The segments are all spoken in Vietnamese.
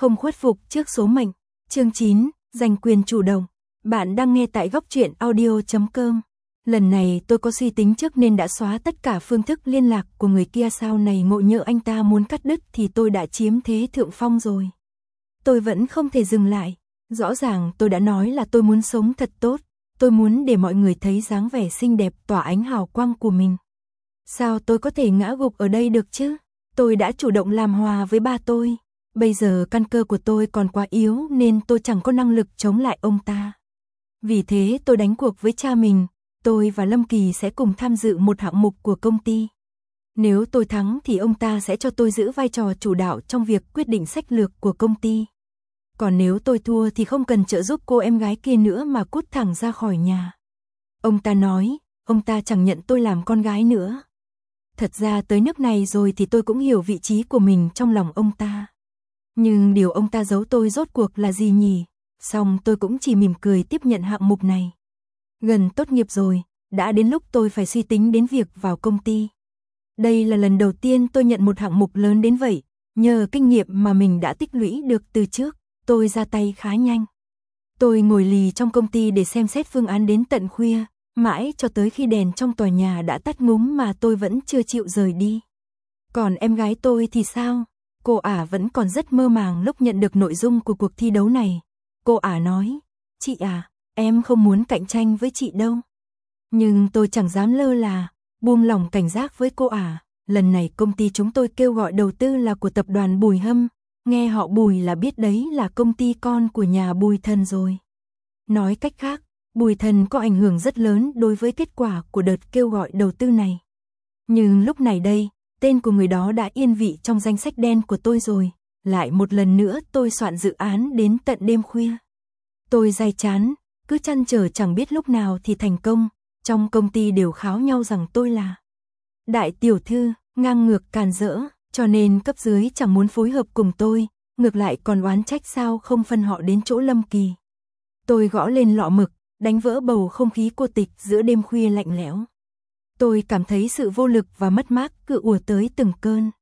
Không khuất phục trước số mệnh. Chương 9, giành quyền chủ động. Bạn đang nghe tại góc truyện audio.com. Lần này tôi có suy tính trước nên đã xóa tất cả phương thức liên lạc của người kia, sau này ngộ nhỡ anh ta muốn cắt đứt thì tôi đã chiếm thế thượng phong rồi. Tôi vẫn không thể dừng lại. Rõ ràng tôi đã nói là tôi muốn sống thật tốt. Tôi muốn để mọi người thấy dáng vẻ xinh đẹp tỏa ánh hào quang của mình. Sao tôi có thể ngã gục ở đây được chứ? Tôi đã chủ động làm hòa với ba tôi. Bây giờ căn cơ của tôi còn quá yếu nên tôi chẳng có năng lực chống lại ông ta. Vì thế tôi đánh cuộc với cha mình. Tôi và Lâm Kỳ sẽ cùng tham dự một hạng mục của công ty. Nếu tôi thắng thì ông ta sẽ cho tôi giữ vai trò chủ đạo trong việc quyết định sách lược của công ty. Còn nếu tôi thua thì không cần trợ giúp cô em gái kia nữa mà cút thẳng ra khỏi nhà. Ông ta nói, ông ta chẳng nhận tôi làm con gái nữa. Thật ra tới nước này rồi thì tôi cũng hiểu vị trí của mình trong lòng ông ta. Nhưng điều ông ta giấu tôi rốt cuộc là gì nhỉ? Xong tôi cũng chỉ mỉm cười tiếp nhận hạng mục này. Gần tốt nghiệp rồi, đã đến lúc tôi phải suy tính đến việc vào công ty. Đây là lần đầu tiên tôi nhận một hạng mục lớn đến vậy. Nhờ kinh nghiệm mà mình đã tích lũy được từ trước, tôi ra tay khá nhanh. Tôi ngồi lì trong công ty để xem xét phương án đến tận khuya, mãi cho tới khi đèn trong tòa nhà đã tắt ngúm mà tôi vẫn chưa chịu rời đi. Còn em gái tôi thì sao? Cô ả vẫn còn rất mơ màng lúc nhận được nội dung của cuộc thi đấu này. Cô ả nói, chị à, em không muốn cạnh tranh với chị đâu. Nhưng tôi chẳng dám lơ là, buông lỏng cảnh giác với cô ả. Lần này công ty chúng tôi kêu gọi đầu tư là của tập đoàn Bùi Hâm. Nghe họ Bùi là biết đấy là công ty con của nhà Bùi Thần rồi. Nói cách khác, Bùi Thần có ảnh hưởng rất lớn đối với kết quả của đợt kêu gọi đầu tư này. Nhưng lúc này đây, tên của người đó đã yên vị trong danh sách đen của tôi rồi. Lại một lần nữa tôi soạn dự án đến tận đêm khuya. Tôi day chán, cứ trăn trở chẳng biết lúc nào thì thành công. Trong công ty đều kháo nhau rằng tôi là đại tiểu thư, ngang ngược càn rỡ, cho nên cấp dưới chẳng muốn phối hợp cùng tôi, ngược lại còn oán trách sao không phân họ đến chỗ Lâm Kỳ. Tôi gõ lên lọ mực, đánh vỡ bầu không khí cô tịch giữa đêm khuya lạnh lẽo. Tôi cảm thấy sự vô lực và mất mát cứ ùa tới từng cơn.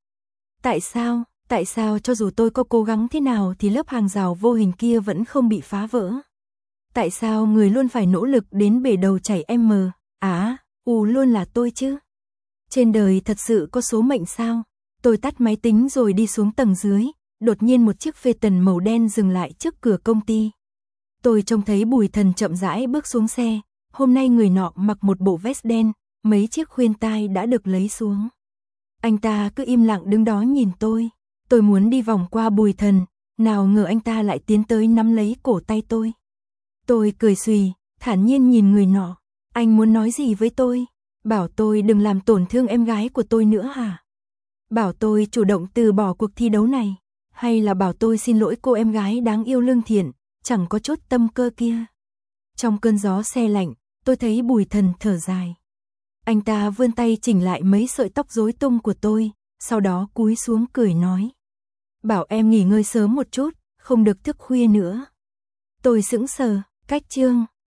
Tại sao cho dù tôi có cố gắng thế nào thì lớp hàng rào vô hình kia vẫn không bị phá vỡ? Tại sao người luôn phải nỗ lực đến bể đầu chảy luôn là tôi chứ? Trên đời thật sự có số mệnh sao? Tôi tắt máy tính rồi đi xuống tầng dưới, đột nhiên một chiếc Phaeton màu đen dừng lại trước cửa công ty. Tôi trông thấy Bùi Thần chậm rãi bước xuống xe, hôm nay người nọ mặc một bộ vest đen, mấy chiếc khuyên tai đã được lấy xuống. Anh ta cứ im lặng đứng đó nhìn tôi muốn đi vòng qua Bùi Thần, nào ngờ anh ta lại tiến tới nắm lấy cổ tay tôi. Tôi cười xùy, thản nhiên nhìn người nọ, anh muốn nói gì với tôi? Bảo tôi đừng làm tổn thương em gái của tôi nữa hả? Bảo tôi chủ động từ bỏ cuộc thi đấu này, hay là bảo tôi xin lỗi cô em gái đáng yêu lương thiện, chẳng có chút tâm cơ kia? Trong cơn gió se lạnh, tôi thấy Bùi Thần thở dài. Anh ta vươn tay chỉnh lại mấy sợi tóc rối tung của tôi, sau đó cúi xuống cười nói. Bảo em nghỉ ngơi sớm một chút, không được thức khuya nữa. Tôi sững sờ, cách chương.